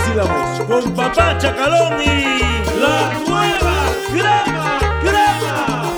vacilamos con papá Chacalón y la nueva crema, crema.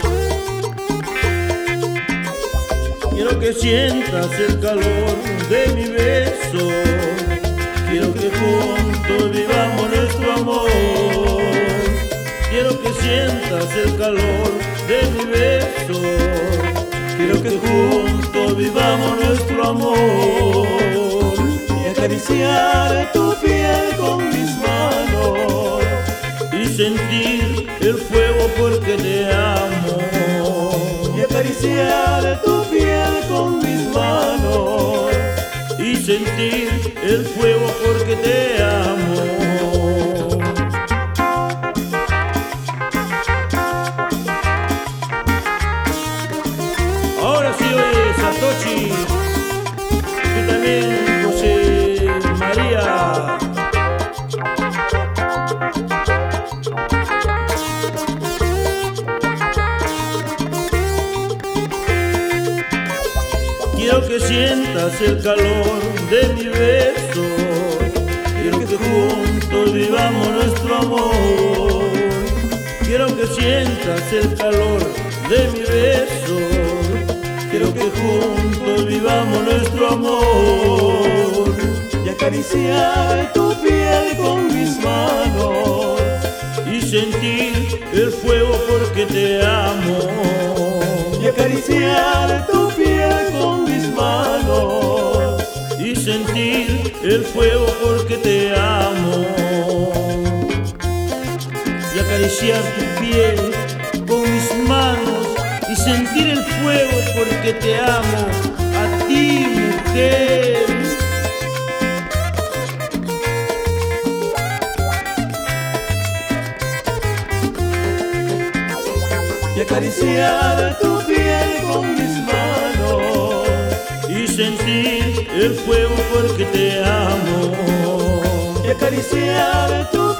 quiero que sientas el calor de mi beso. Quiero que juntos vivamos nuestro amor. Quiero que sientas el calor de mi beso. Quiero que juntos vivamos nuestro amor. Y acariciar tu piel con mis manos Y sentir el fuego porque te amo. y acariciar tu piel con mis manos Y sentir el fuego porque te amo. Ahora sí, oye, Satoshi, tú también, José María. Quiero que sientas el calor de mi beso. Quiero que juntos vivamos nuestro amor. Quiero que sientas el calor de mi beso. Quiero que juntos vivamos nuestro amor. y acariciar tu piel con mis manos Y sentir el fuego porque te amo. y acariciar tu piel con mis manos Y sentir el fuego porque te amo. Y acariciar tu piel con mis manos y sentir el fuego porque te amo. A ti, mujer. y acariciar tu piel con mis manos Y sentir el fuego porque te amo. y acariciar tu